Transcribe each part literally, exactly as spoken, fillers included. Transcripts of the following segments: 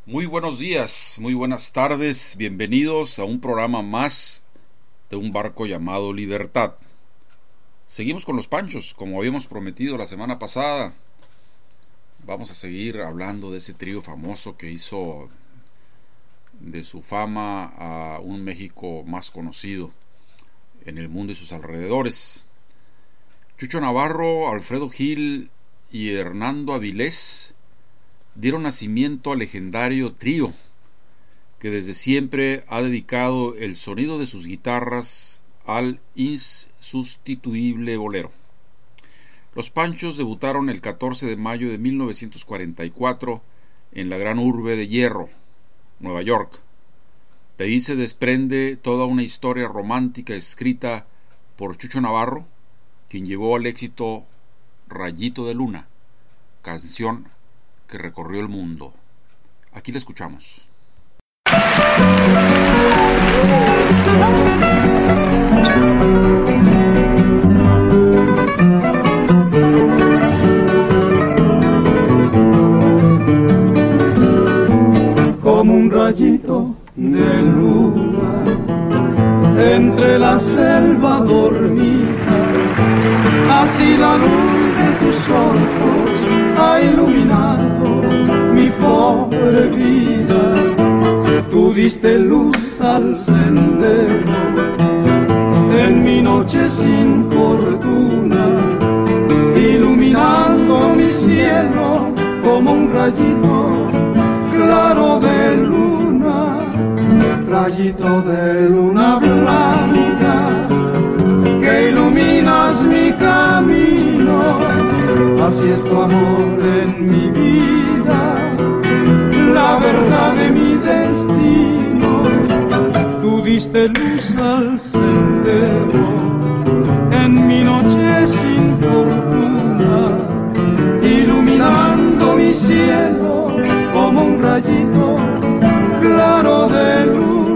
Muy buenos días, muy buenas tardes, bienvenidos a un programa más de un barco llamado Libertad. Seguimos con los Panchos, como habíamos prometido la semana pasada. Vamos a seguir hablando de ese trío famoso que hizo de su fama a un México más conocido en el mundo y sus alrededores. Chucho Navarro, Alfredo Gil y Hernando Avilés dieron nacimiento al legendario trío que desde siempre ha dedicado el sonido de sus guitarras al insustituible bolero. Los Panchos debutaron el catorce de mayo de mil novecientos cuarenta y cuatro en la gran urbe de Hierro, Nueva York. De ahí se desprende toda una historia romántica escrita por Chucho Navarro, quien llevó al éxito Rayito de Luna, canción que recorrió el mundo. Aquí la escuchamos. Como un rayito de luna entre la selva dormida, así la luz de tus ojos ha iluminado mi pobre vida. Tú diste luz al sendero en mi noche sin fortuna, iluminando mi cielo como un rayito claro de luna, rayito de luna blanca que iluminas mi camino. Así es tu amor en mi vida, la verdad de mi destino. Tú diste luz al sendero en mi noche sin fortuna, iluminando mi cielo como un rayito claro de luna.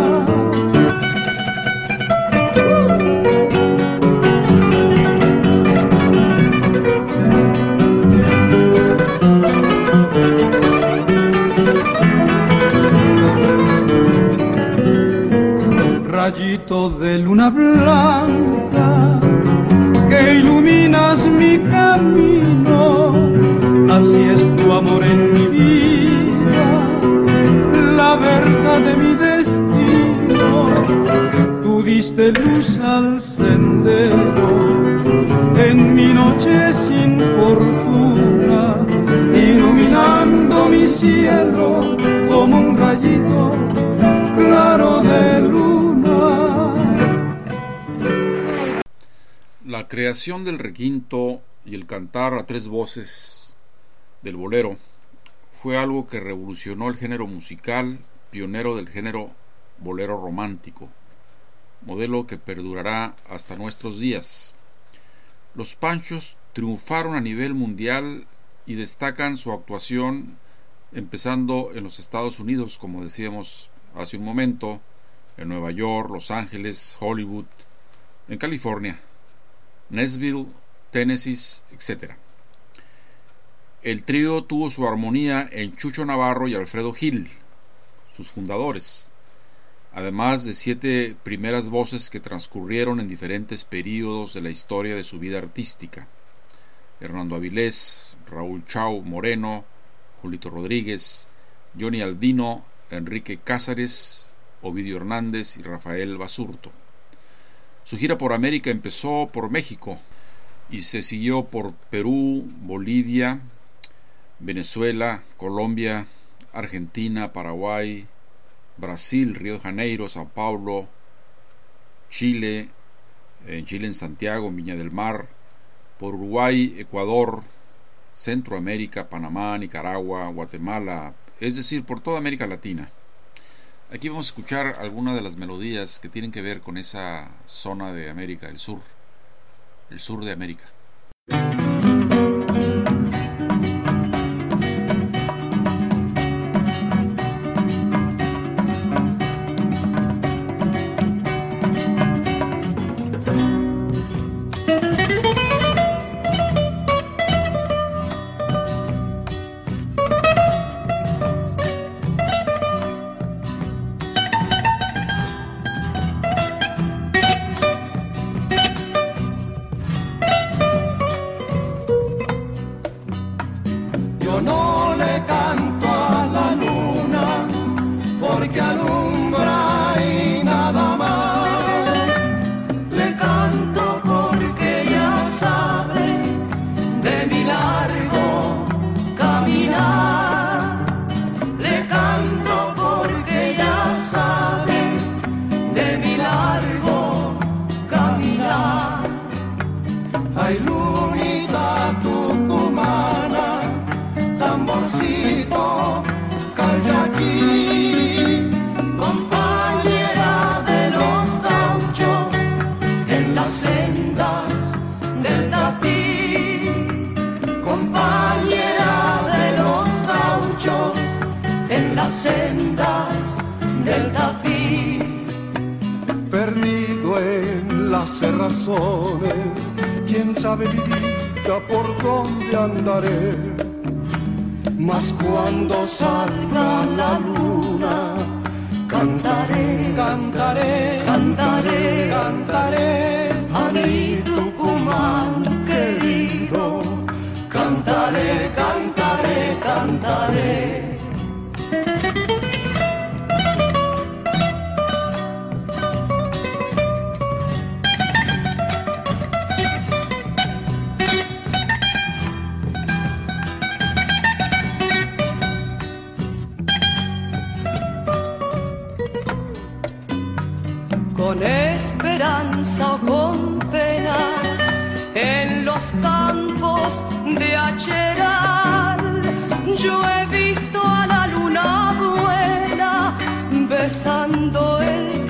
Rayito de luna blanca que iluminas mi camino, así es tu amor en mi vida, la verdad de mi destino. Tú diste luz al sendero en mi noche sin fortuna, iluminando mi cielo como un rayito claro de luna. La creación del requinto y el cantar a tres voces del bolero fue algo que revolucionó el género musical, pionero del género bolero romántico, modelo que perdurará hasta nuestros días. Los Panchos triunfaron a nivel mundial y destacan su actuación empezando en los Estados Unidos, como decíamos hace un momento, en Nueva York, Los Ángeles, Hollywood, en California, Nashville, Tennessee, etcétera. El trío tuvo su armonía en Chucho Navarro y Alfredo Gil, sus fundadores, además de siete primeras voces que transcurrieron en diferentes períodos de la historia de su vida artística: Hernando Avilés, Raúl Chao Moreno, Julito Rodríguez, Johnny Aldino, Enrique Cázares, Ovidio Hernández y Rafael Basurto. Su gira por América empezó por México y se siguió por Perú, Bolivia, Venezuela, Colombia, Argentina, Paraguay, Brasil, Río de Janeiro, Sao Paulo, Chile, en Chile en Santiago, en Viña del Mar, por Uruguay, Ecuador, Centroamérica, Panamá, Nicaragua, Guatemala, es decir, por toda América Latina. Aquí vamos a escuchar algunas de las melodías que tienen que ver con esa zona de América, el sur, el sur de América. en las sendas del Tafí. Perdido en las cerrazones, quién sabe mi vida por dónde andaré. Mas cuando salga la luna, cantaré, cantaré, cantaré, cantaré a mi Tucumán querido. Cantaré, cantaré, cantaré. Con esperanza o con pena, en los campos de Acheral, yo he visto a la luna buena besando el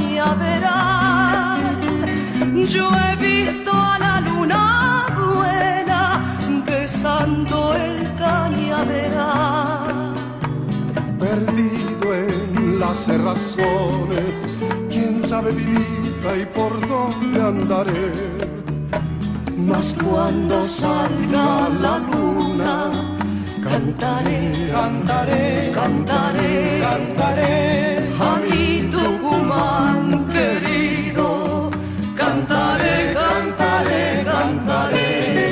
cañaveral. Yo he visto a la luna buena besando el cañaveral. Perdido en las cerrazones, quién sabe mi vida y por dónde andaré. Mas cuando salga la luna, cantaré, cantaré, cantaré, cantaré a mi Tucumán querido. Cantaré, cantaré, cantaré.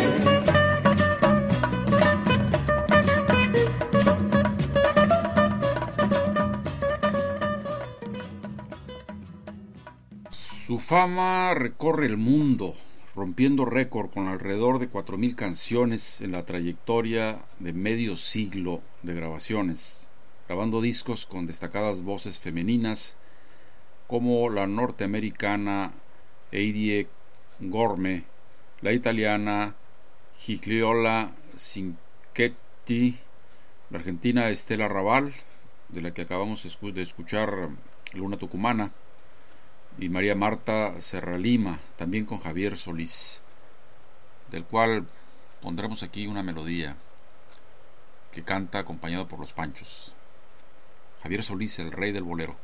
Su fama recorre el mundo, rompiendo récord con alrededor de cuatro mil canciones en la trayectoria de medio siglo de grabaciones, grabando discos con destacadas voces femeninas como la norteamericana Eydie Gorme, la italiana Gigliola Cinquetti, la argentina Estela Raval, de la que acabamos de escuchar Luna Tucumana, y María Marta Serralima, también con Javier Solís, del cual pondremos aquí una melodía que canta acompañado por los Panchos. Javier Solís, el rey del bolero.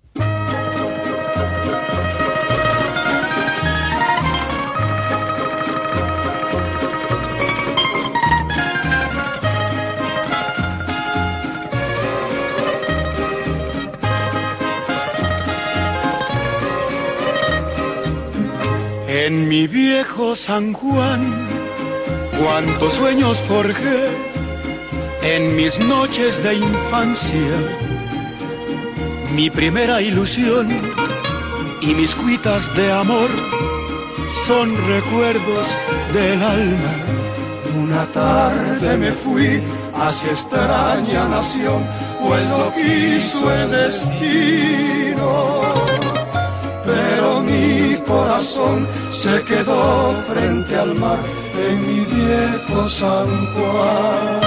En mi viejo San Juan, cuántos sueños forjé en mis noches de infancia. Mi primera ilusión y mis cuitas de amor son recuerdos del alma. Una tarde me fui hacia extraña nación, pues lo quiso el destino. Pero mi corazón se quedó frente al mar en mi viejo San Juan.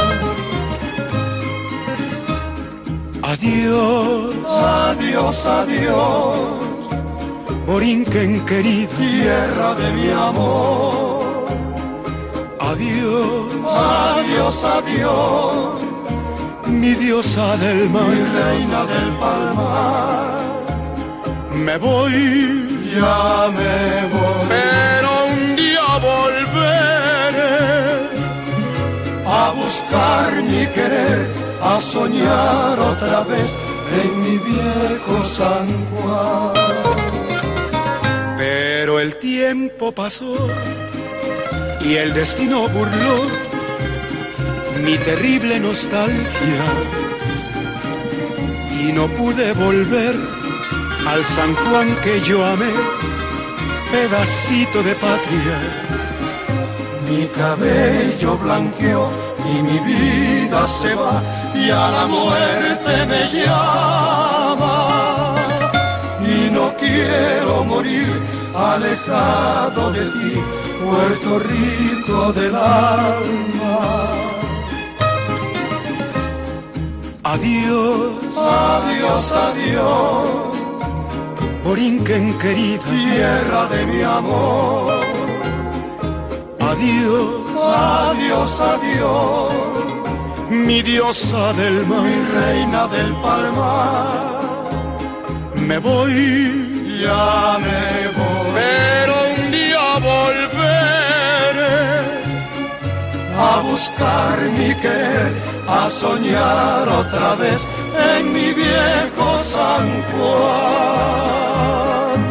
Adiós, adiós, adiós, Borinquen querido, tierra de mi amor. Adiós, adiós, adiós, mi diosa del mar, mi reina del palmar. Me voy, ya me voy, pero un día volveré a buscar mi querer, a soñar otra vez en mi viejo San Juan. Pero el tiempo pasó y el destino burló mi terrible nostalgia y no pude volver al San Juan que yo amé, pedacito de patria. Mi cabello blanqueó y mi vida se va y a la muerte me llama. Y no quiero morir alejado de ti, Puerto Rico del alma. Adiós, adiós, adiós, Borinquen querido, tierra de mi amor. Adiós, adiós, adiós, mi diosa del mar, mi reina del palmar. Me voy, ya me voy, pero un día volveré a buscar mi querer, a soñar otra vez en mi viejo San Juan.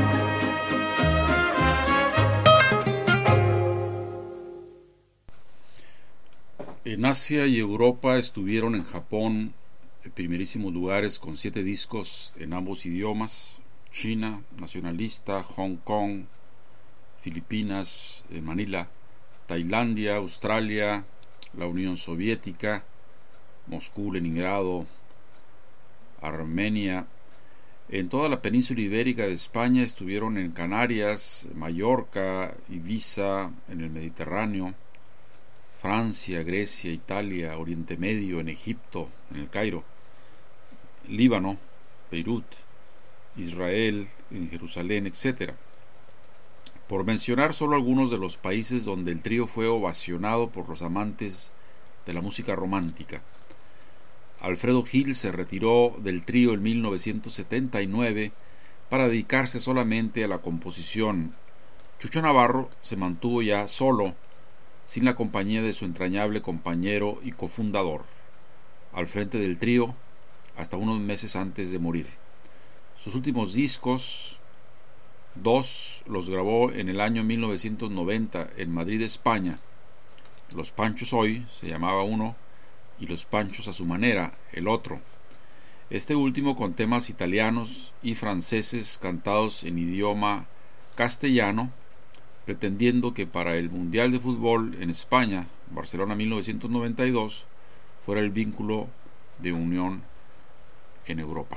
En Asia y Europa estuvieron en Japón en primerísimos lugares con siete discos en ambos idiomas: China, Nacionalista, Hong Kong, Filipinas, en Manila, Tailandia, Australia, la Unión Soviética, Moscú, Leningrado, Armenia. En toda la península ibérica de España estuvieron en Canarias, Mallorca, Ibiza, en el Mediterráneo, Francia, Grecia, Italia, Oriente Medio, en Egipto, en el Cairo, Líbano, Beirut, Israel, en Jerusalén, etcétera. Por mencionar solo algunos de los países donde el trío fue ovacionado por los amantes de la música romántica. Alfredo Gil se retiró del trío en mil novecientos setenta y nueve para dedicarse solamente a la composición. Chucho Navarro se mantuvo ya solo, sin la compañía de su entrañable compañero y cofundador, al frente del trío hasta unos meses antes de morir. Sus últimos discos, dos, los grabó en el año mil novecientos noventa en Madrid, España. Los Panchos Hoy se llamaba uno y Los Panchos a su manera el otro. Este último con temas italianos y franceses cantados en idioma castellano, pretendiendo que para el Mundial de Fútbol en España, Barcelona mil novecientos noventa y dos, fuera el vínculo de unión en Europa.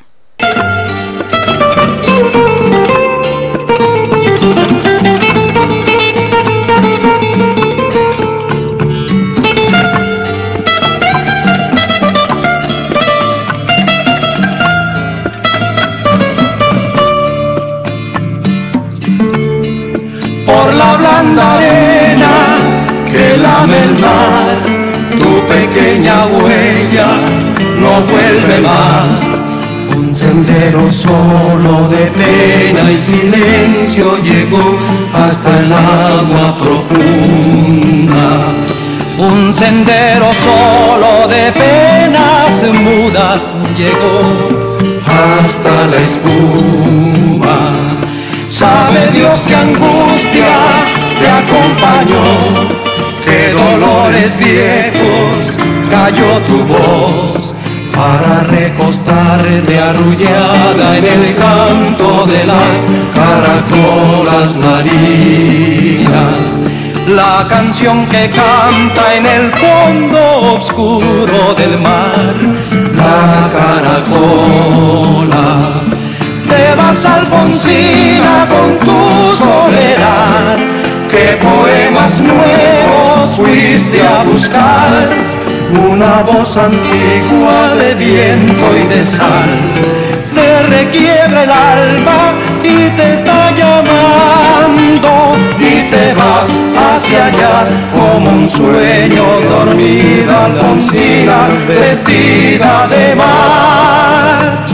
Por la blanda arena que lame el mar, tu pequeña huella no vuelve más. Un sendero solo de pena y silencio llegó hasta el agua profunda. Un sendero solo de penas mudas llegó hasta la espuma. Sabe Dios qué angustia te acompañó, qué dolores viejos cayó tu voz, para recostarte arrullada en el canto de las caracolas marinas. La canción que canta en el fondo oscuro del mar, la caracola. Te vas, Alfonsina, con tu soledad, qué poemas nuevos fuiste a buscar. Una voz antigua de viento y de sal te requiebra el alma y te está llamando, y te vas hacia allá como un sueño dormida, Alfonsina, vestida de mar.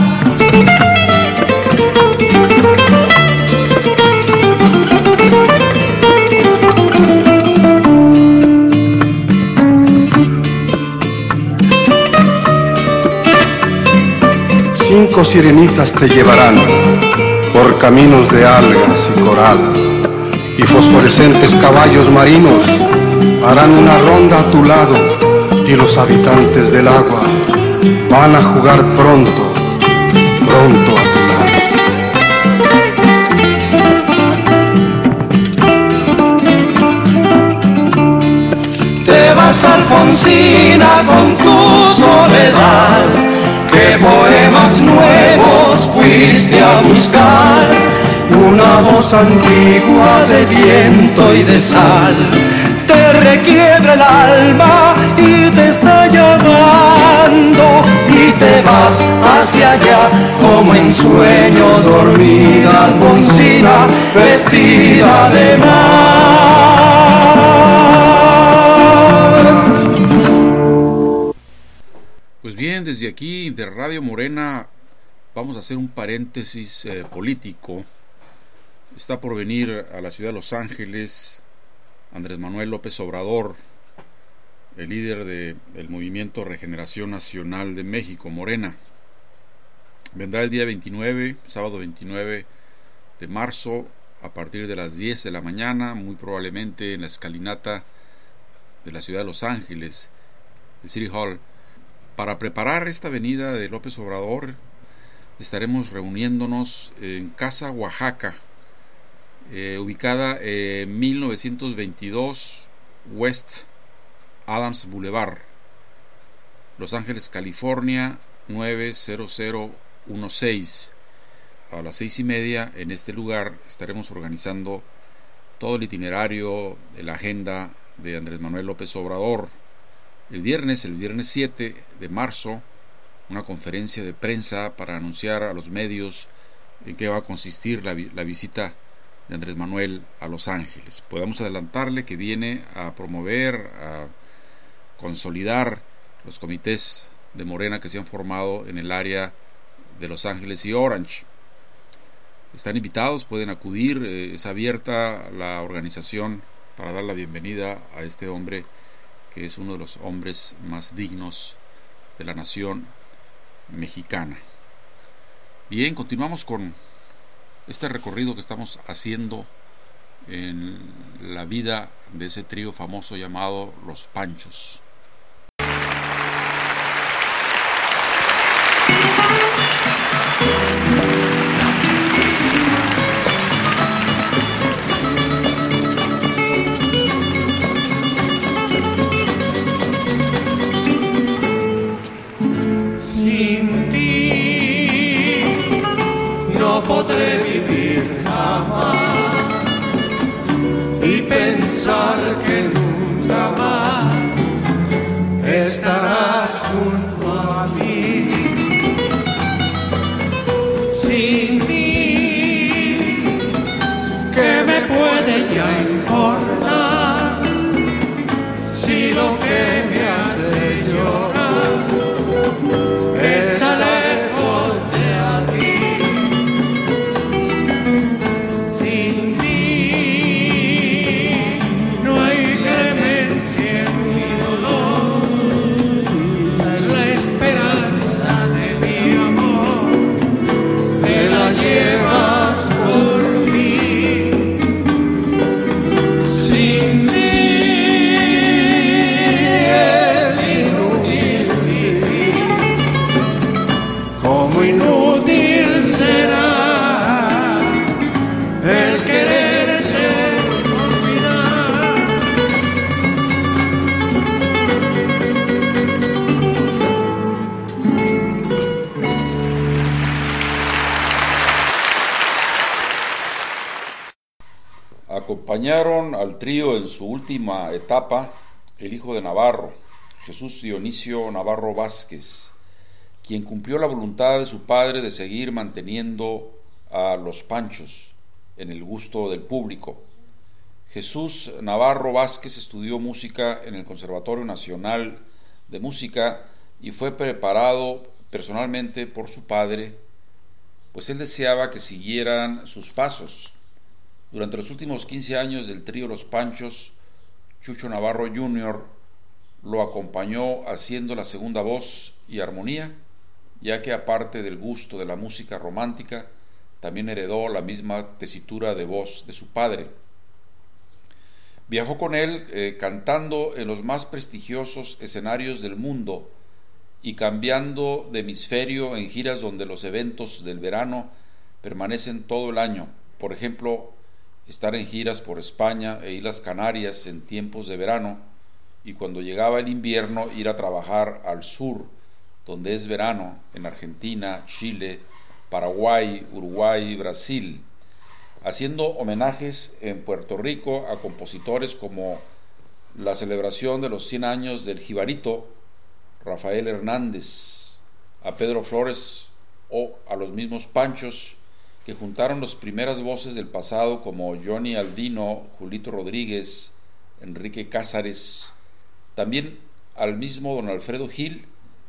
Cinco sirenitas te llevarán por caminos de algas y coral, y fosforescentes caballos marinos harán una ronda a tu lado, y los habitantes del agua van a jugar pronto, pronto a tu lado. Te vas, Alfonsina, con tu soledad, qué poemas nuevos fuiste a buscar. Una voz antigua de viento y de sal te requiebra el alma y te está llamando, y te vas hacia allá como en sueño dormida, Alfonsina, vestida de mar. desde aquí, de Radio Morena, vamos a hacer un paréntesis eh, político. Está por venir a la ciudad de Los Ángeles Andrés Manuel López Obrador, el líder de, del Movimiento Regeneración Nacional de México, Morena. Vendrá el día veintinueve, sábado veintinueve de marzo, a partir de las diez de la mañana, muy probablemente en la escalinata de la ciudad de Los Ángeles, el City Hall. Para preparar esta venida de López Obrador, estaremos reuniéndonos en Casa Oaxaca, eh, ubicada en mil novecientos veintidós West Adams Boulevard, Los Ángeles, California, nueve cero cero uno seis. A las seis y media en este lugar estaremos organizando todo el itinerario de la agenda de Andrés Manuel López Obrador. El viernes, el viernes siete de marzo, una conferencia de prensa para anunciar a los medios en qué va a consistir la, la visita de Andrés Manuel a Los Ángeles. Podemos adelantarle que viene a promover, a consolidar los comités de Morena que se han formado en el área de Los Ángeles y Orange. Están invitados, pueden acudir, eh, es abierta la organización para dar la bienvenida a este hombre que es uno de los hombres más dignos de la nación mexicana. Bien, continuamos con este recorrido que estamos haciendo en la vida de ese trío famoso llamado Los Panchos. Sin ti no podré vivir jamás y pensar que nunca más estarás junto a mí. Sin ti, ¿qué me puede ya importar si lo que me hace llorar está lejos de aquí? Sin ti no hay clemencia en mi dolor, es la esperanza de mi amor, te la llevas por mí. Sin ti es inútil vivir, como inútil será el quererte olvidar. Acompañaron al trío en su última etapa el hijo de Navarro, Jesús Dionisio Navarro Vázquez, quien cumplió la voluntad de su padre de seguir manteniendo a los Panchos en el gusto del público. Jesús Navarro Vázquez estudió música en el Conservatorio Nacional de Música y fue preparado personalmente por su padre, pues él deseaba que siguieran sus pasos. Durante los últimos quince años del trío Los Panchos, Chucho Navarro junior lo acompañó haciendo la segunda voz y armonía, ya que aparte del gusto de la música romántica, también heredó la misma tesitura de voz de su padre. Viajó con él eh, cantando en los más prestigiosos escenarios del mundo y cambiando de hemisferio en giras donde los eventos del verano permanecen todo el año. Por ejemplo, estar en giras por España e Islas Canarias en tiempos de verano, y cuando llegaba el invierno ir a trabajar al sur, donde es verano, en Argentina, Chile, Paraguay, Uruguay y Brasil, haciendo homenajes en Puerto Rico a compositores como la celebración de los cien años del Jibarito, Rafael Hernández, a Pedro Flores o a los mismos Panchos, que juntaron las primeras voces del pasado como Johnny Aldino, Julito Rodríguez, Enrique Cázares, también al mismo don Alfredo Gil,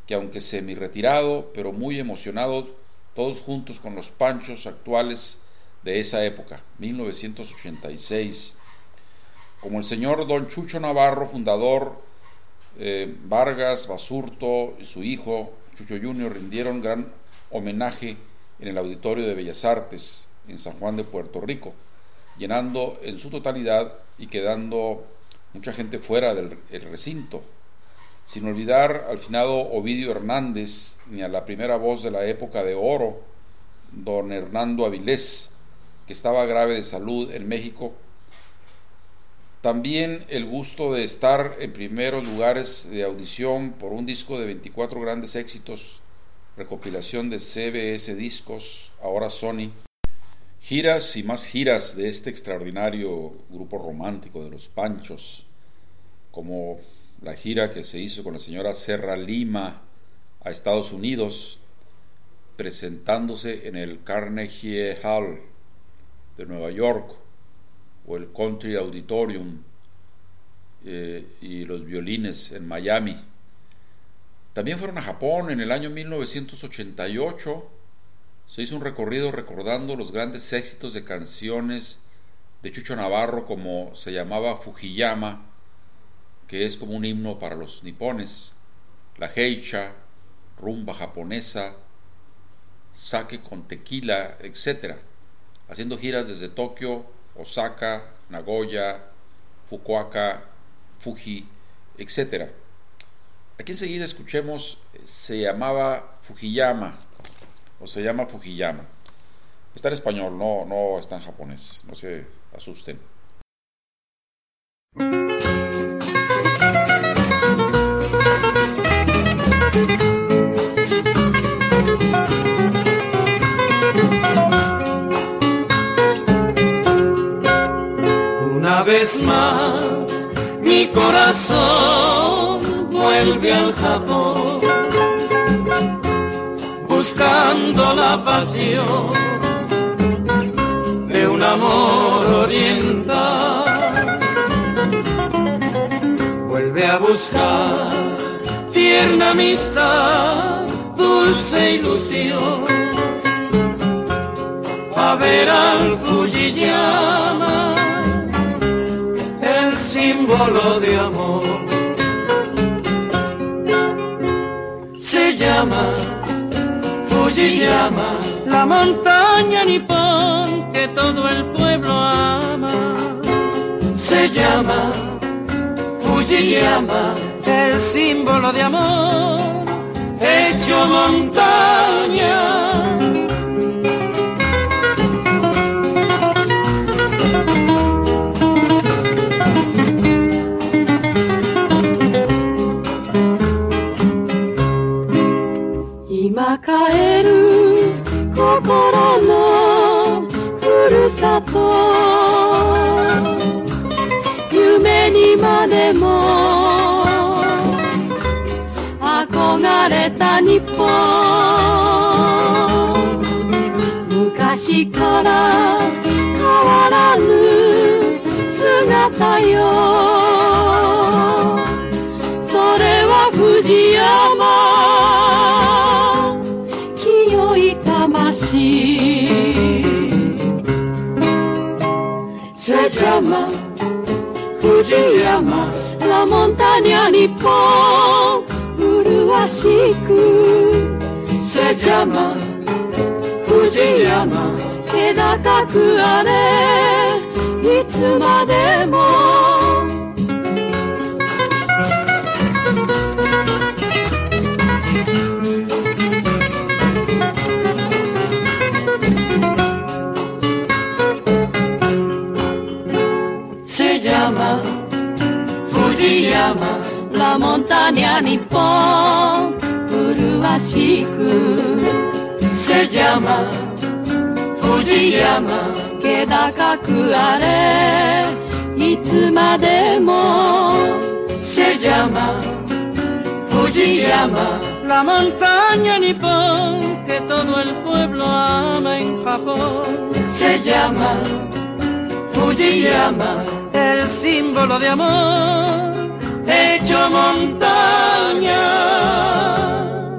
que aunque semi-retirado, pero muy emocionado, todos juntos con los Panchos actuales de esa época, mil novecientos ochenta y seis, como el señor don Chucho Navarro, fundador, eh, Vargas, Basurto y su hijo Chucho junior rindieron gran homenaje en el Auditorio de Bellas Artes en San Juan de Puerto Rico, llenando en su totalidad y quedando mucha gente fuera del el recinto, sin olvidar al finado Ovidio Hernández ni a la primera voz de la época de oro, don Hernando Avilés, que estaba grave de salud en México. También el gusto de estar en primeros lugares de audición por un disco de veinticuatro grandes éxitos, recopilación de C B S Discos, ahora Sony. Giras y más giras de este extraordinario grupo romántico de los Panchos, como la gira que se hizo con la señora Serra Lima a Estados Unidos, presentándose en el Carnegie Hall de Nueva York, o el Country Auditorium, eh, y los violines en Miami. También fueron a Japón en el año mil novecientos ochenta y ocho. Se hizo un recorrido recordando los grandes éxitos de canciones de Chucho Navarro, como se llamaba Fujiyama, que es como un himno para los nipones, la geisha, rumba japonesa, sake con tequila, etcétera, haciendo giras desde Tokio, Osaka, Nagoya, Fukuoka, Fuji, etcétera. Aquí enseguida escuchemos, se llamaba Fujiyama, o se llama Fujiyama. Está en español, no, no está en japonés, no se asusten. Una vez más, mi corazón vuelve al Japón, buscando la pasión de un amor oriental. Vuelve a buscar tierna amistad, dulce ilusión, a ver al Fujiyama, el símbolo de amor. Se llama Fujiyama, la montaña nipón que todo el pueblo ama. Se llama Fujiyama, el símbolo de amor hecho montaña. Ima kaeru kokoro no furusato, yume ni made mo akogareta Nippon. Mukashi kara kawaranu sugata yo, sore wa Fujiyama, se llama Fujiyama, la montaña nipón, uruashiku. Se llama Fujiyama, que dakaku are, itsumademo. Fujiyama, la montaña nipón, uruashiku. Se llama Fujiyama, que dakaku are, itsumademo. Se llama Fujiyama, la montaña nipón que todo el pueblo ama en Japón. Se llama Fujiyama, el símbolo de amor hecho montaña.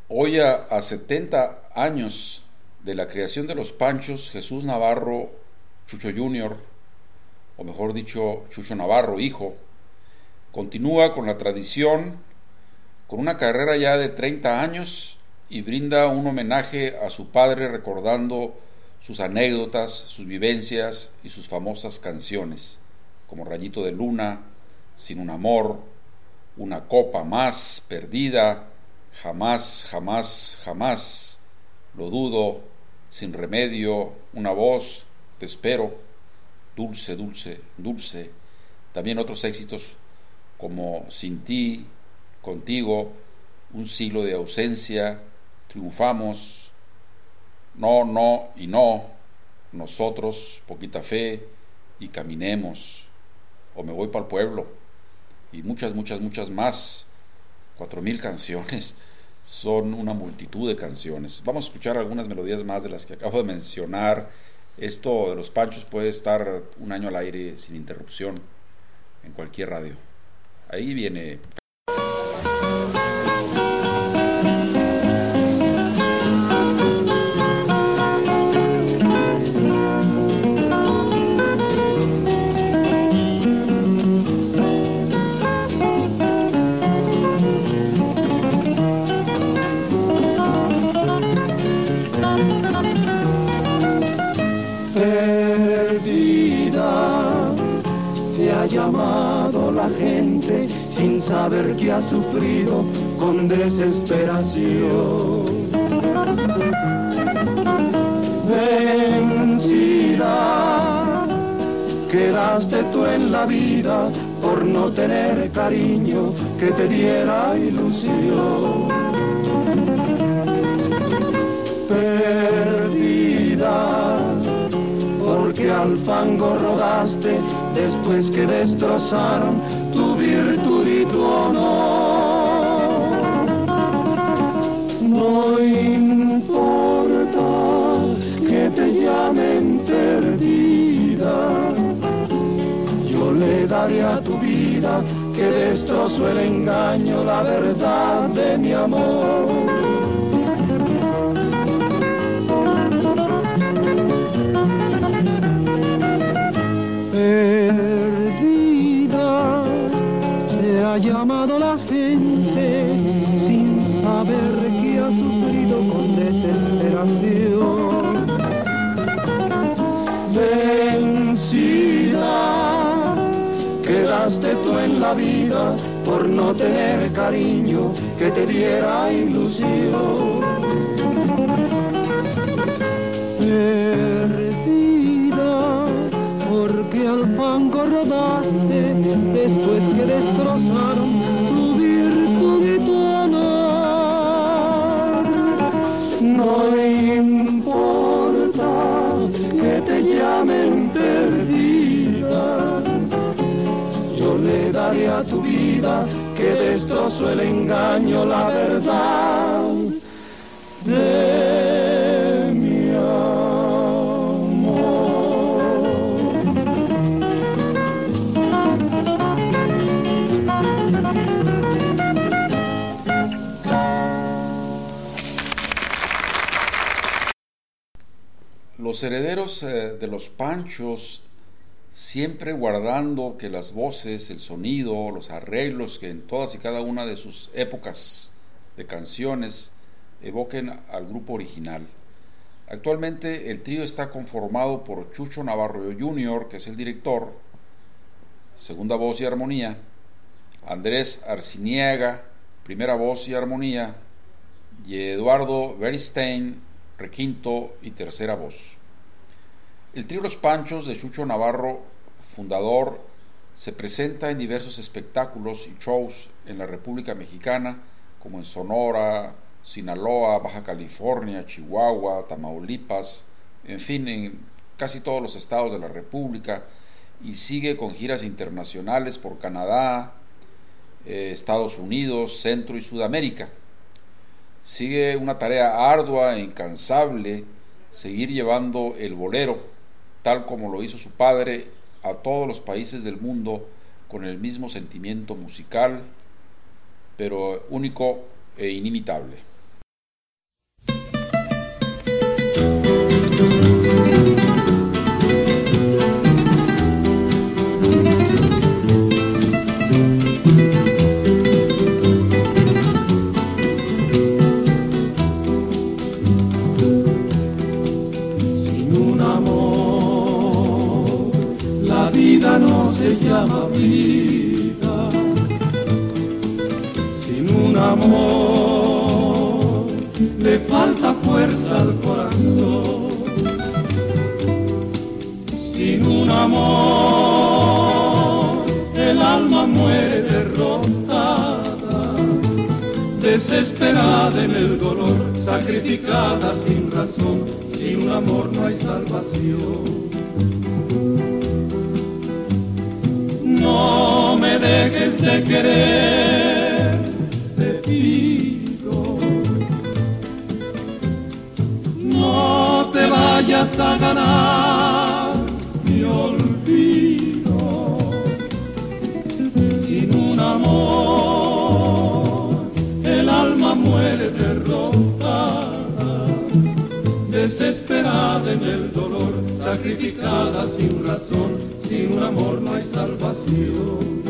Hoy a, a setenta años de la creación de los Panchos, Jesús Navarro Chucho junior, o mejor dicho, Chucho Navarro, hijo, continúa con la tradición, con una carrera ya de treinta años, y brinda un homenaje a su padre recordando sus anécdotas, sus vivencias y sus famosas canciones, como Rayito de Luna, Sin un amor, Una copa más perdida, Jamás, jamás, jamás, Lo dudo, Sin remedio, Una voz, Te espero, Dulce, dulce, dulce. También otros éxitos como Sin ti, Contigo, Un siglo de ausencia, Triunfamos, No, no y no, Nosotros, Poquita fe y Caminemos, o Me voy para el pueblo, y muchas, muchas, muchas más. Cuatro mil canciones, son una multitud de canciones. Vamos a escuchar algunas melodías más de las que acabo de mencionar. Esto de los Panchos puede estar un año al aire sin interrupción en cualquier radio. Ahí viene. Llamado la gente sin saber que ha sufrido con desesperación. Vencida, quedaste tú en la vida por no tener cariño que te diera ilusión. Perdida, porque al fango rodaste después que destrozaron tu virtud y tu honor. No importa que te llamen perdida, yo le daré a tu vida que destrozó el engaño, la verdad de mi amor. Perdida, te ha llamado la gente sin saber que ha sufrido con desesperación. Vencida, quedaste tú en la vida por no tener cariño que te diera ilusión. Perdida, porque al fango rodaste después que destrozaron tu virtud y tu honor. No importa que te llamen perdida, yo le daré a tu vida que destrozó el engaño, la verdad de mi amor. Los herederos eh, de los Panchos, siempre guardando que las voces, el sonido, los arreglos que en todas y cada una de sus épocas de canciones evoquen al grupo original. Actualmente el trío está conformado por Chucho Navarro junior, que es el director, segunda voz y armonía, Andrés Arciniega, primera voz y armonía, y Eduardo Beristain, requinto y tercera voz. El trío Los Panchos de Chucho Navarro, fundador, se presenta en diversos espectáculos y shows en la República Mexicana, como en Sonora, Sinaloa, Baja California, Chihuahua, Tamaulipas, en fin, en casi todos los estados de la República, y sigue con giras internacionales por Canadá, eh, Estados Unidos, Centro y Sudamérica. Sigue una tarea ardua e incansable, seguir llevando el bolero, tal como lo hizo su padre, a todos los países del mundo, con el mismo sentimiento musical, pero único e inimitable. amor le falta fuerza al corazón. Sin un amor el alma muere derrotada, desesperada en el dolor, sacrificada sin razón. Sin un amor no hay salvación. No me dejes de querer, te pido. No te vayas a ganar mi olvido. Sin un amor el alma muere derrotada, desesperada en el dolor, sacrificada sin razón. Sin un amor no hay salvación.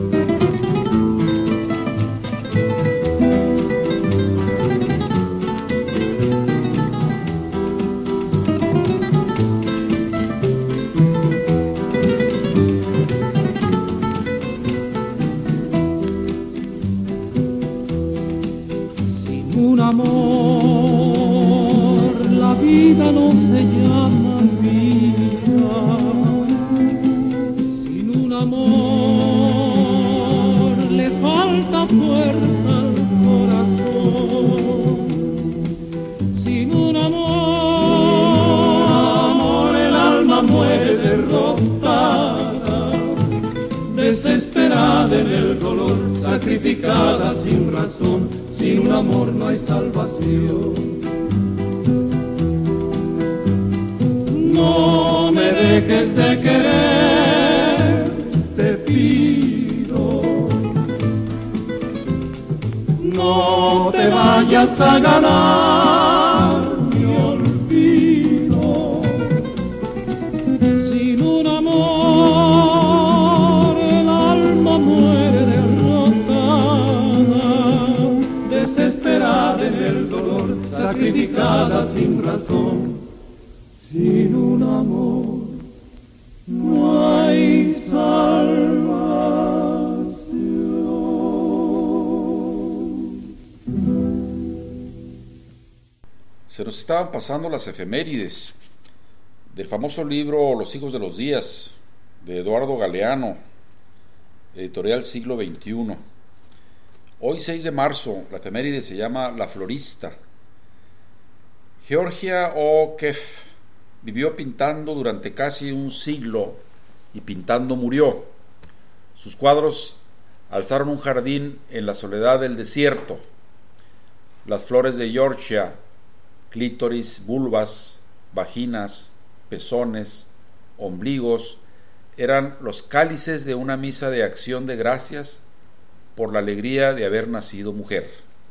Sin un amor la vida no se llama vida. Amor le falta fuerza al corazón. Sin un amor, amor el alma muere derrotada, desesperada en el dolor, sacrificada sin razón. Sin un amor no hay salvación. No me dejes de querer, te pido. No te vayas a ganar mi olvido. Sin un amor el alma muere derrotada, desesperada en el dolor, sacrificada sin razón. Sin un amor no hay salvación. Se nos estaban pasando las efemérides del famoso libro Los hijos de los días, de Eduardo Galeano, editorial Siglo veintiuno. Hoy, seis de marzo, la efeméride se llama La Florista. Georgia O'Keeffe vivió pintando durante casi un siglo y pintando murió. Sus cuadros alzaron un jardín en la soledad del desierto. Las flores de Georgia, clítoris, vulvas, vaginas, pezones, ombligos, eran los cálices de una misa de acción de gracias por la alegría de haber nacido mujer.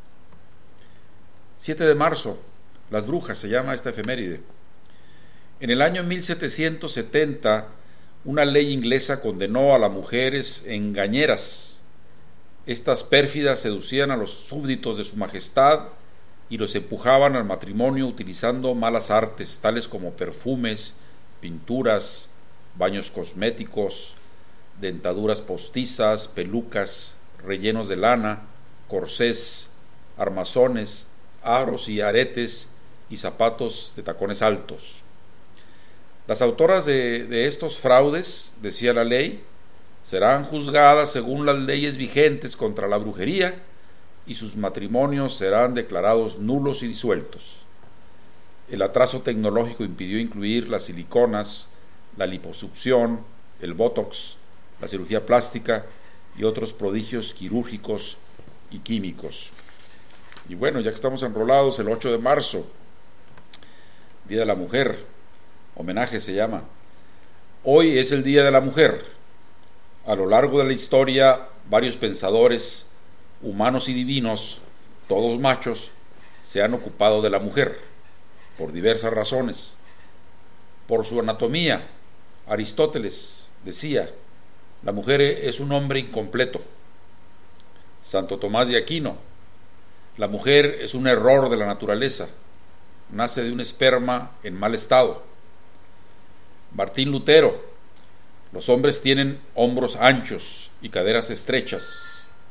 siete de marzo, Las Brujas se llama esta efeméride. En el año mil setecientos setenta, una ley inglesa condenó a las mujeres engañeras. Estas pérfidas seducían a los súbditos de su majestad y los empujaban al matrimonio utilizando malas artes, tales como perfumes, pinturas, baños cosméticos, dentaduras postizas, pelucas, rellenos de lana, corsés, armazones, aros y aretes y zapatos de tacones altos. Las autoras de, de estos fraudes, decía la ley, serán juzgadas según las leyes vigentes contra la brujería y sus matrimonios serán declarados nulos y disueltos. El atraso tecnológico impidió incluir las siliconas, la liposucción, el botox, la cirugía plástica y otros prodigios quirúrgicos y químicos. Y bueno, ya que estamos enrolados, el ocho de marzo, Día de la Mujer, homenaje se llama. Hoy es el Día de la Mujer. A lo largo de la historia, varios pensadores, humanos y divinos, todos machos, se han ocupado de la mujer, por diversas razones. Por su anatomía, Aristóteles decía, la mujer es un hombre incompleto. Santo Tomás de Aquino, la mujer es un error de la naturaleza, nace de un esperma en mal estado. Martín Lutero, los hombres tienen hombros anchos y caderas estrechas.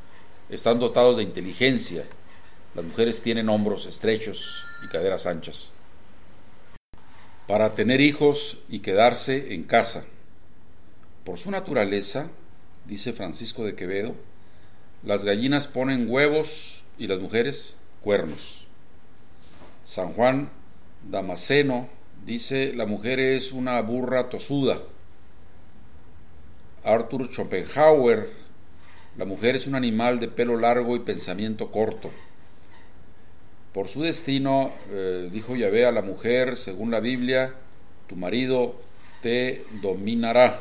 están dotados de inteligencia. Las mujeres tienen hombros estrechos y caderas anchas. Para tener hijos y quedarse en casa. Por su naturaleza, dice Francisco de Quevedo, las gallinas ponen huevos y las mujeres cuernos. San Juan Damasceno dice, la mujer es una burra tosuda. Arthur Schopenhauer, la mujer es un animal de pelo largo y pensamiento corto. Por su destino, eh, dijo Yahvé a la mujer, según la Biblia, tu marido te dominará.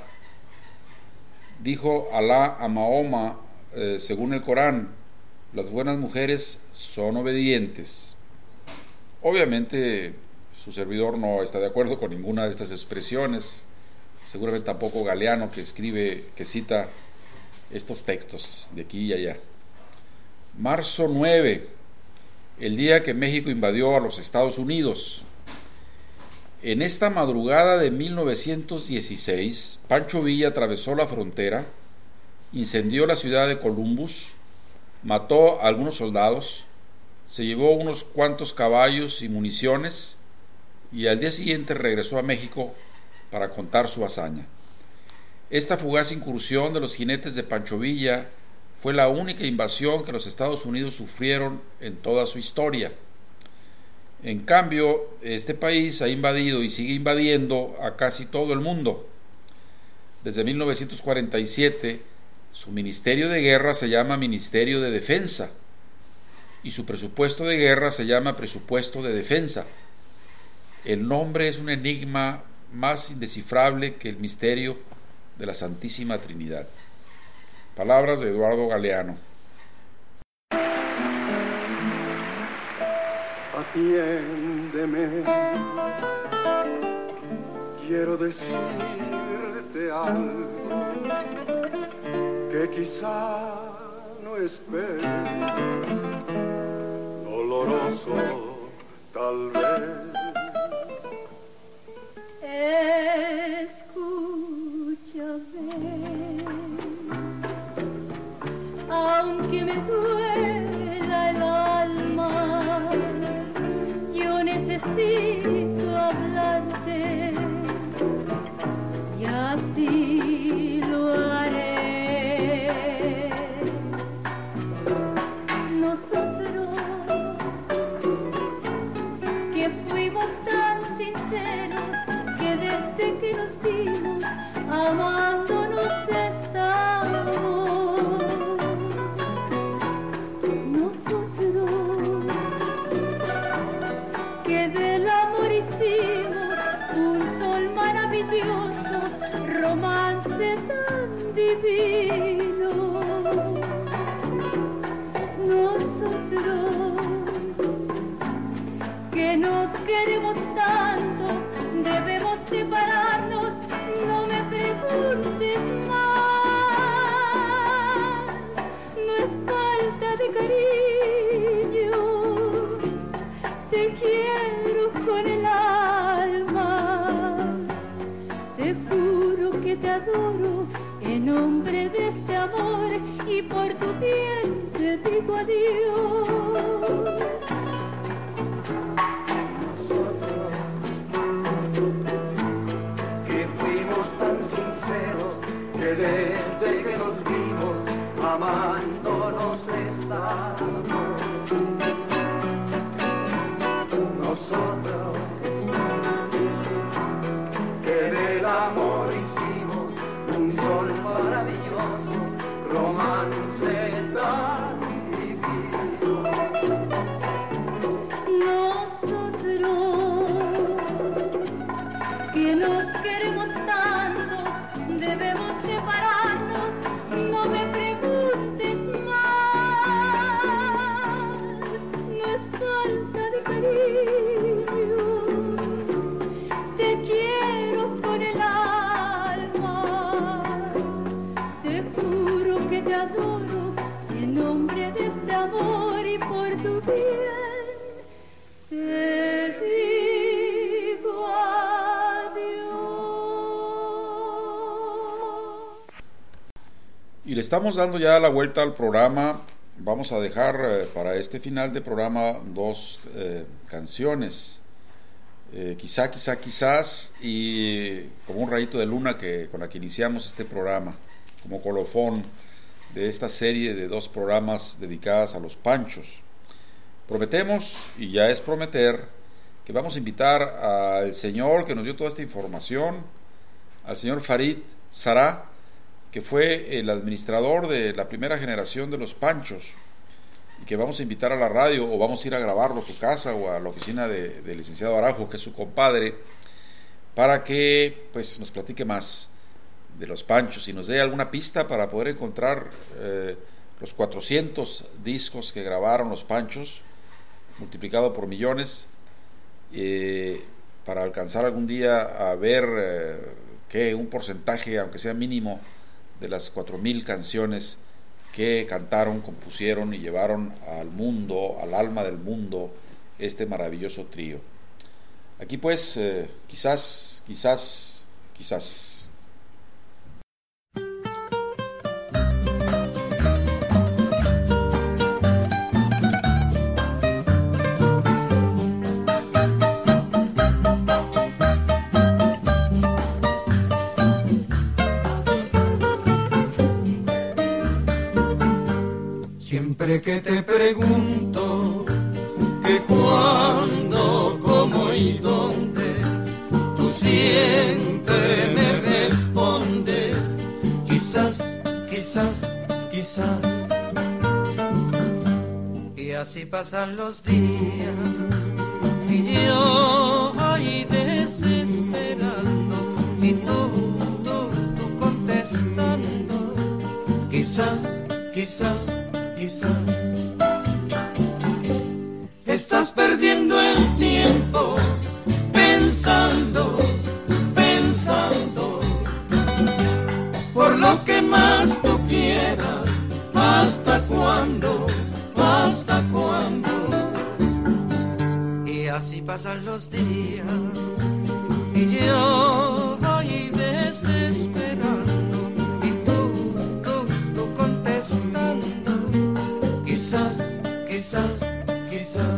Dijo Alá a Mahoma, eh, según el Corán, las buenas mujeres son obedientes. Obviamente, su servidor no está de acuerdo con ninguna de estas expresiones, seguramente tampoco Galeano, que escribe, que cita estos textos de aquí y allá. Marzo nueve, el día que México invadió a los Estados Unidos. En esta madrugada de mil novecientos dieciséis, Pancho Villa atravesó la frontera, incendió la ciudad de Columbus, mató a algunos soldados, se llevó unos cuantos caballos y municiones y al día siguiente regresó a México para contar su hazaña. Esta fugaz incursión de los jinetes de Pancho Villa fue la única invasión que los Estados Unidos sufrieron en toda su historia. En cambio, este país ha invadido y sigue invadiendo a casi todo el mundo. Desde mil novecientos cuarenta y siete, su Ministerio de Guerra se llama Ministerio de Defensa y su presupuesto de guerra se llama Presupuesto de Defensa. El nombre es un enigma más indescifrable que el misterio de la Santísima Trinidad. Palabras de Eduardo Galeano. Atiéndeme, quiero decirte algo que quizá no esperes, doloroso tal vez. Escúchame, aunque me duela el alma, yo necesito hablarte y así lo haré. Nosotros que fuimos tan sinceros, que desde que nos vimos amándonos estamos. Nosotros que del amor hicimos un sol maravilloso, romance tan divino. Nosotros que nos queremos tanto, debemos separarnos, no me preguntes más. No es falta de cariño, te quiero con el alma, te juro que te adoro en nombre de este amor y por tu bien te digo adiós. Desde que nos vimos amándonos estamos. Nosotros que del amor hicimos un sol maravilloso, romance tan divino. Nosotros que nos queremos tanto, debemos separarnos, no me preguntes más. No es falta de cariño, te quiero con el alma, te juro que te adoro en nombre de este amor y por tu bien te digo adiós. Y le estamos dando ya la vuelta al programa vamos a dejar eh, para este final de programa dos eh, canciones, eh, quizá, quizá, quizás, y como un rayito de luna que con la que iniciamos este programa, como colofón de esta serie de dos programas dedicadas a los panchos. Prometemos, y ya es prometer, que vamos a invitar al señor que nos dio toda esta información, al señor Farid Sará, que fue el administrador de la primera generación de los panchos, y que vamos a invitar a la radio, o vamos a ir a grabarlo a su casa o a la oficina del de licenciado Arajo, que es su compadre, para que pues nos platique más de los panchos y nos dé alguna pista para poder encontrar eh, los cuatrocientos discos que grabaron los panchos, multiplicado por millones, eh, para alcanzar algún día a ver eh, que un porcentaje, aunque sea mínimo, de las cuatro mil canciones que cantaron, compusieron y llevaron al mundo, al alma del mundo, este maravilloso trío. Aquí pues, eh, quizás, quizás, quizás. Siempre que te pregunto que cuándo, cómo y dónde, tú siempre me respondes, quizás, quizás, quizás. Y así pasan los días y yo ahí desesperando y tú, tú, tú contestando, quizás, quizás, quizás. Estás perdiendo el tiempo pensando, pensando, por lo que más tú quieras, hasta cuándo, hasta cuándo. Y así pasan los días y yo ahí desesperando y tú, tú, tú contestando, quizás, quizás, quizás.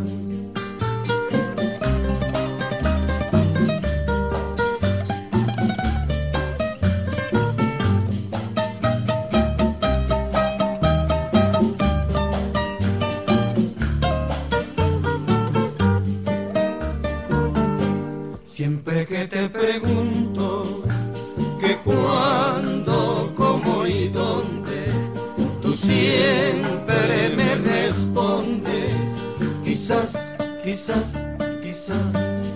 Siempre que te pregunto que cuándo, cómo y dónde, tú siempre me respondes, quizás, quizás, quizás.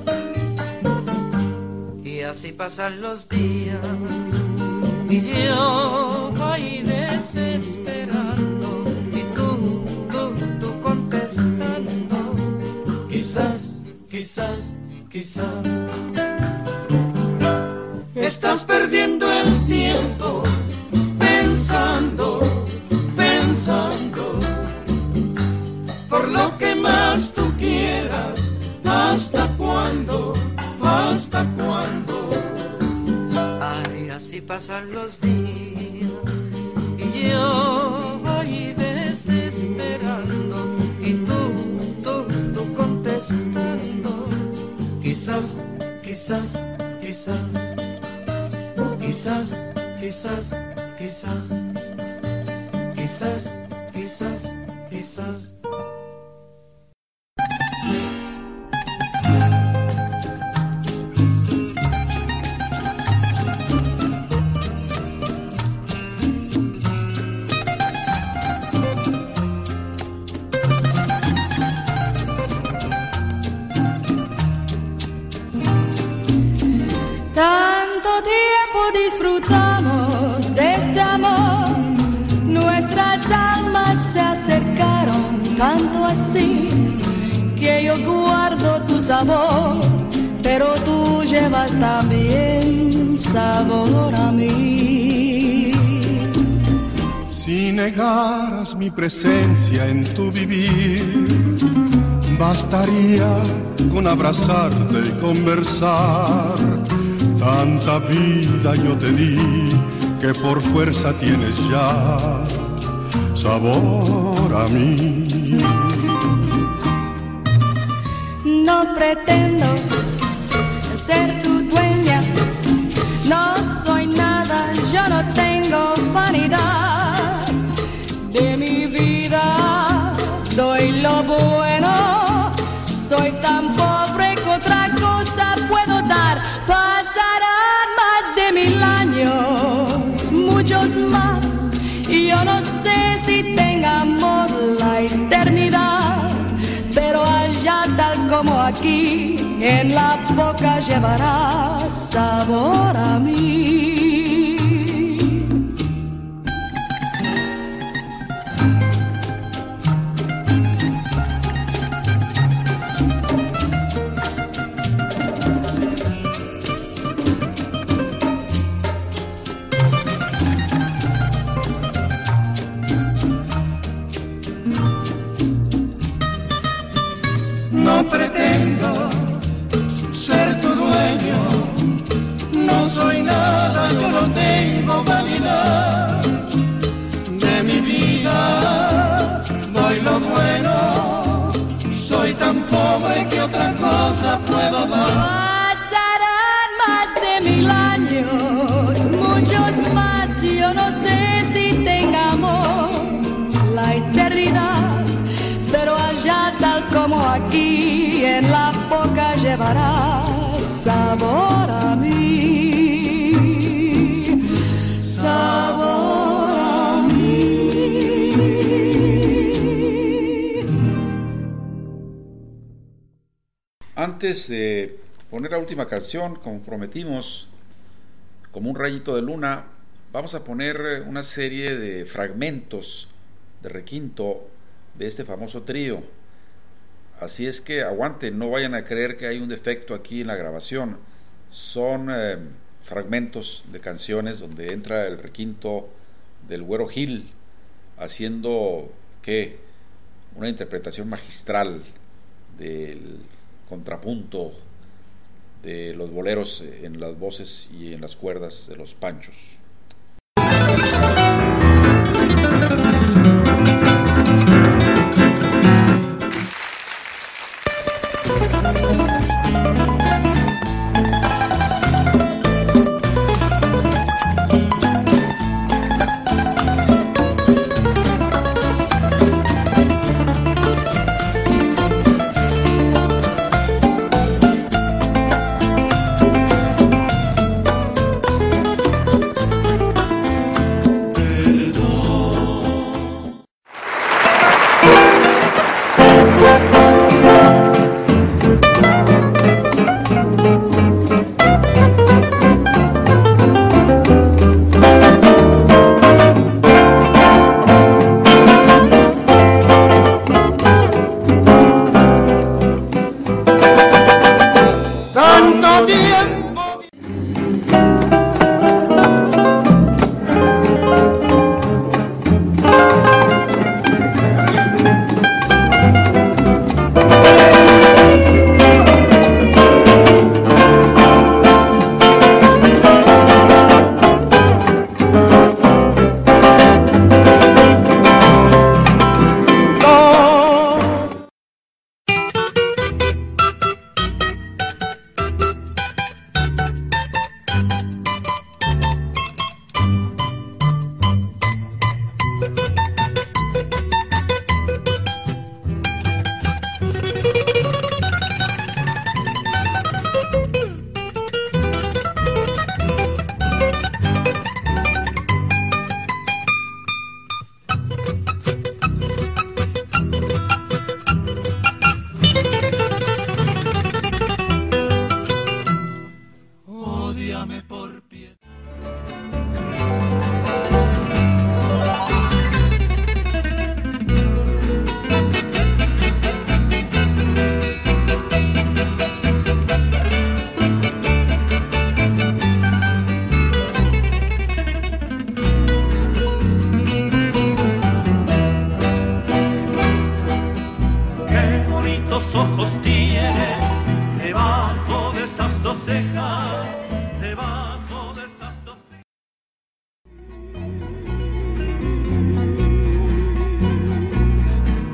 Y así pasan los días y yo ahí desesperando y tú, tú, tú contestando, quizás, quizás, quizás. Estás perdiendo el tiempo pensando, pensando, por lo que más tú quieras, hasta cuándo, hasta cuándo. Ay, así pasan los días y yo ahí desesperando y tú, tú, tú contestando, quizás, quizás, quizás. Quizás, quizás, quizás, quizás, quizás, quizás. Tanto tiempo disfrutamos de este amor, nuestras almas se acercaron tanto así, que yo guardo tu sabor, pero tú llevas también sabor a mí. Si negaras mi presencia en tu vivir, bastaría con abrazarte y conversar. Tanta vida yo te di que por fuerza tienes ya. sabor a mí. No pretendo ser tu dueña, no soy nada, yo no tengo vanidad. De mi vida doy lo bueno, soy tan pobre que otra cosa puedo dar. Pasarán más de mil años, muchos más, y yo no sé si tenga amor la eternidad. Pero allá tal como aquí, en la boca llevará sabor a mí. No pretendo ser tu dueño, no soy nada, yo no tengo vanidad. De mi vida doy lo bueno, soy tan pobre que otra cosa puedo dar. Pasarán más de mil años, muchos más, yo no sé si tengamos la eternidad. Pero allá tal como aquí, en la boca llevará sabor a mí, sabor a mí. Antes de poner la última canción, como prometimos, como un rayito de luna, vamos a poner una serie de fragmentos de requinto de este famoso trío. Así es que aguanten, no vayan a creer que hay un defecto aquí en la grabación. Son eh, fragmentos de canciones donde entra el requinto del Güero Gil haciendo ¿qué? Una interpretación magistral del contrapunto de los boleros en las voces y en las cuerdas de los Panchos.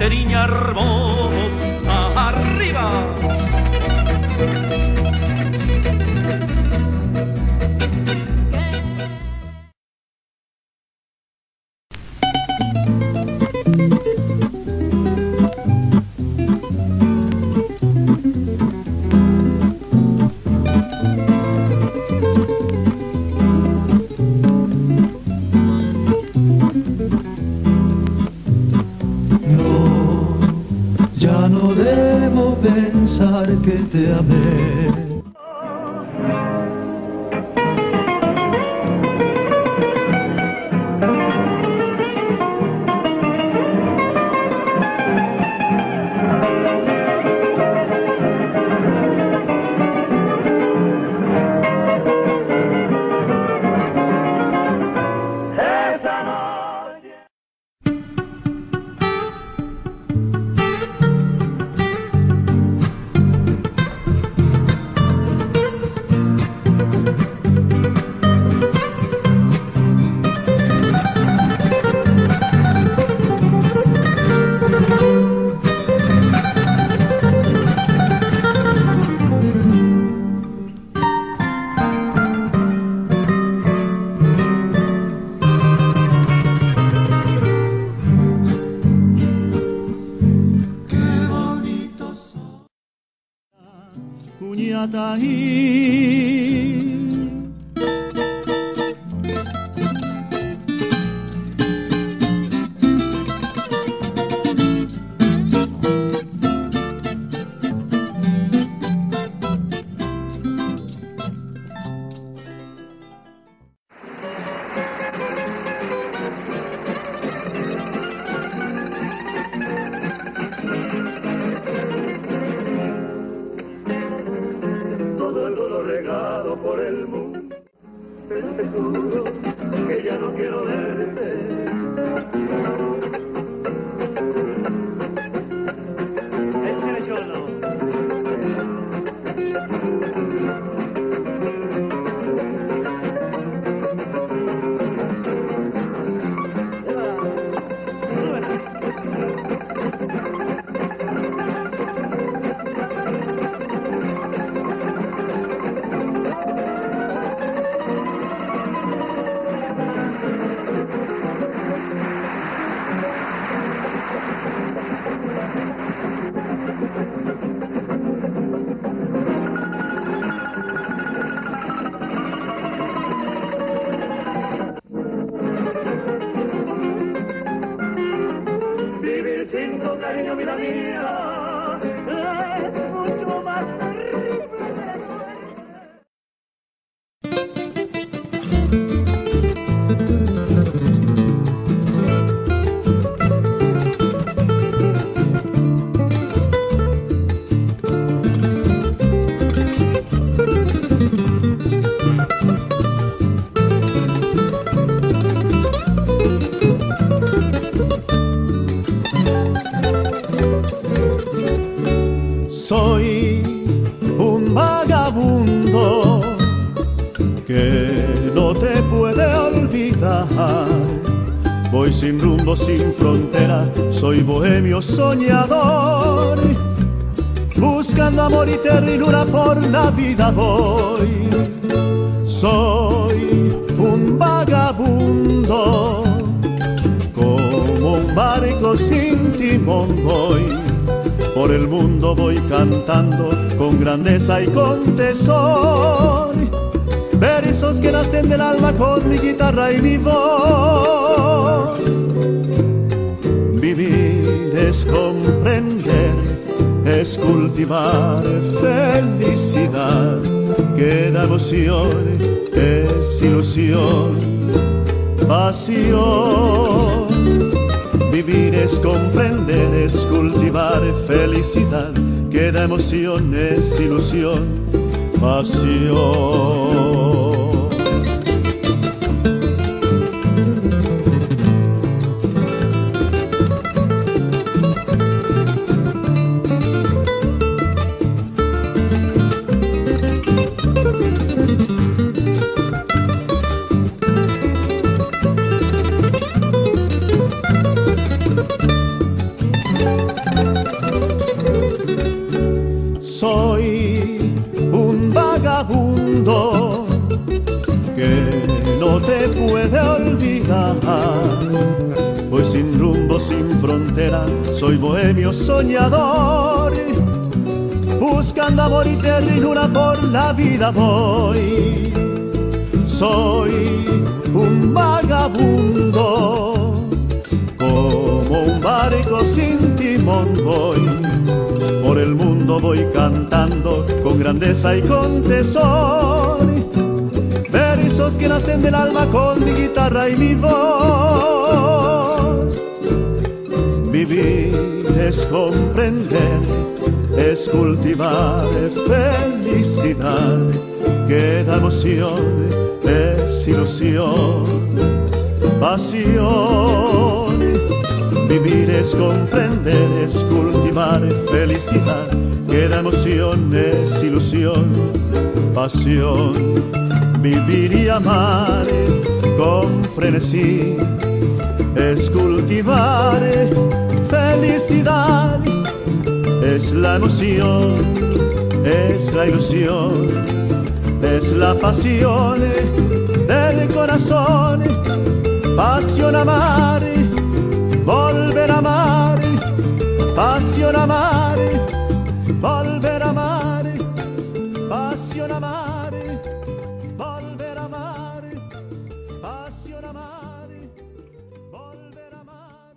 fronteriña hermosa, arriba. Que te amé. Voy sin rumbo, sin frontera, soy bohemio soñador, buscando amor y ternura por la vida voy. Soy un vagabundo, como un barco sin timón voy. Por el mundo voy cantando con grandeza y con tesón, versos que nacen del alma con mi guitarra y mi voz. Vivir es comprender, es cultivar felicidad, que da emoción, es ilusión, pasión. Vivir es comprender, es cultivar felicidad, que da emoción, es ilusión, pasión. soy un vagabundo que no te puede olvidar. Voy sin rumbo, sin frontera, soy bohemio soñador, buscando amor y ternura por la vida voy. Soy un vagabundo, como un barco sin timón voy. Por el mundo voy cantando con grandeza y con tesón, versos que nacen del alma con mi guitarra y mi voz. Vivir es comprender, es cultivar felicidad, que da emoción, es ilusión, pasión. Vivir es comprender, es cultivar felicidad, que da emoción, es ilusión, pasión. Vivir y amar con frenesí es cultivar felicidad, es la emoción, es la ilusión, es la pasión del corazón. Pasión amar, volver a amar, pasión amar, volver a amar, pasión amar, volver a amar, pasión amar, volver a amar.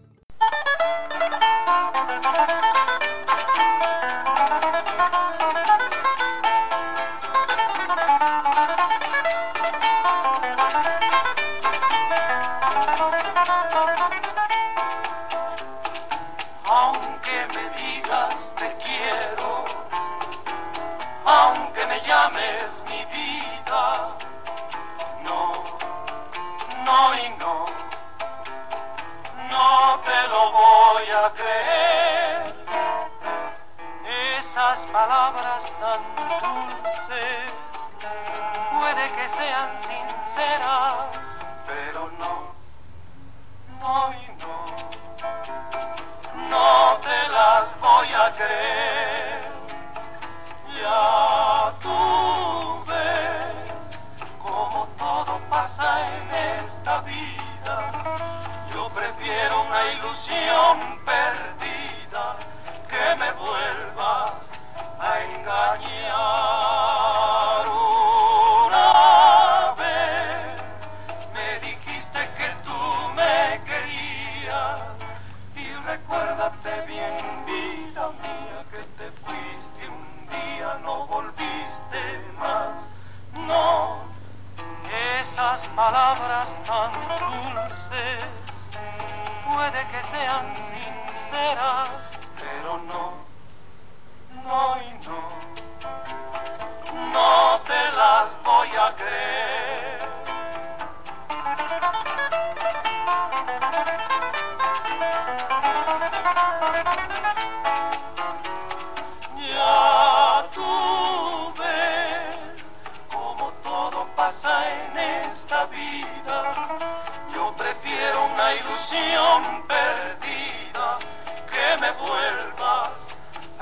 Palabras tan dulces puede que sean sinceras, pero no, no y no, no te las voy a creer. Ya tú ves cómo todo pasa en esta vida. Yo prefiero una ilusión perdida que me vuelvas a engañar. Una vez me dijiste que tú me querías y recuérdate bien, vida mía, que te fuiste un día, no volviste más. No, esas palabras tan dulces puede que sean sinceras, pero no, no y no, no te las voy a creer. Ya tú ves cómo todo pasa en esta vida. Yo prefiero una ilusión perdida que me vuelvas a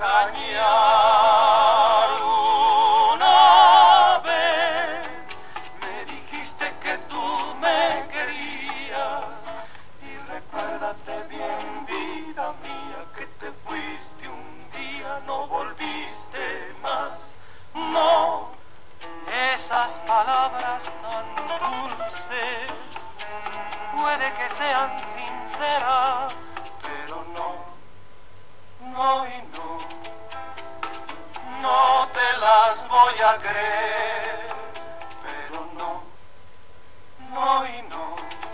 engañar. Una vez me dijiste que tú me querías y recuérdate bien, vida mía, que te fuiste un día, no volviste más. No, esas palabras tan dulces puede que sean sinceras, pero no, no y no, no te las voy a creer, pero no, no y no,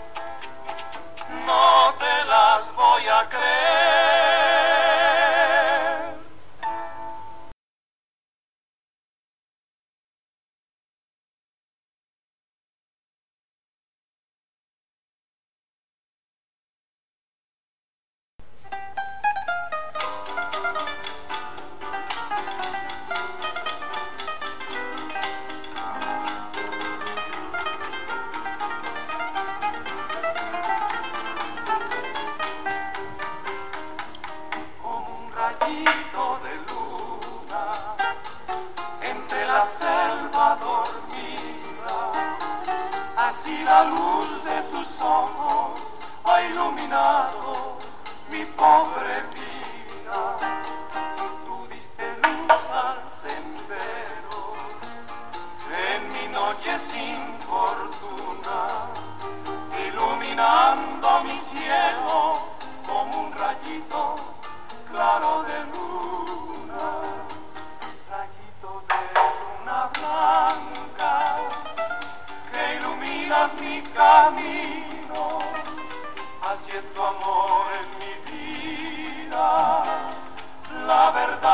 no te las voy a creer.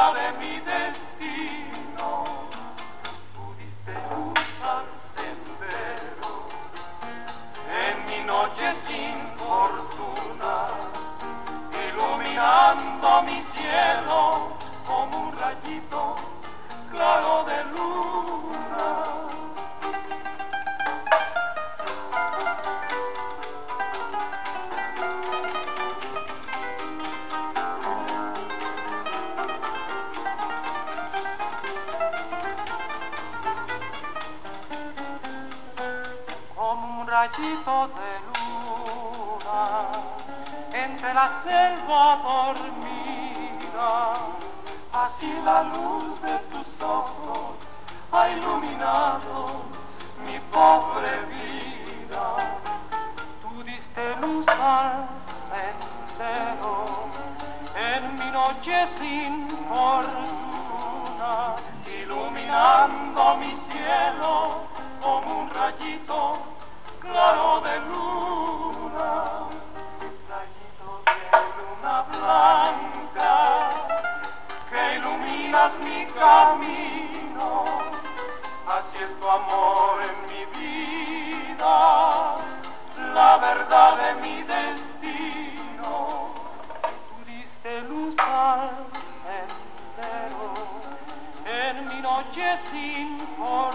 verdad de mi destino. Tú diste luz al sendero en mi noche sin fortuna, iluminando mi cielo como un rayito claro de luna. Como un rayito de luna entre la selva dormida, así la luz de tus ojos ha iluminado mi pobre vida. Tú diste luz al sendero en mi noche sin fortuna, iluminando mi cielo como un rayito claro de luna. Rayito de luna blanca que iluminas mi camino, así es tu amor en mi vida, la verdad de mi destino. Tú diste luz al sendero en mi noche sin fortuna,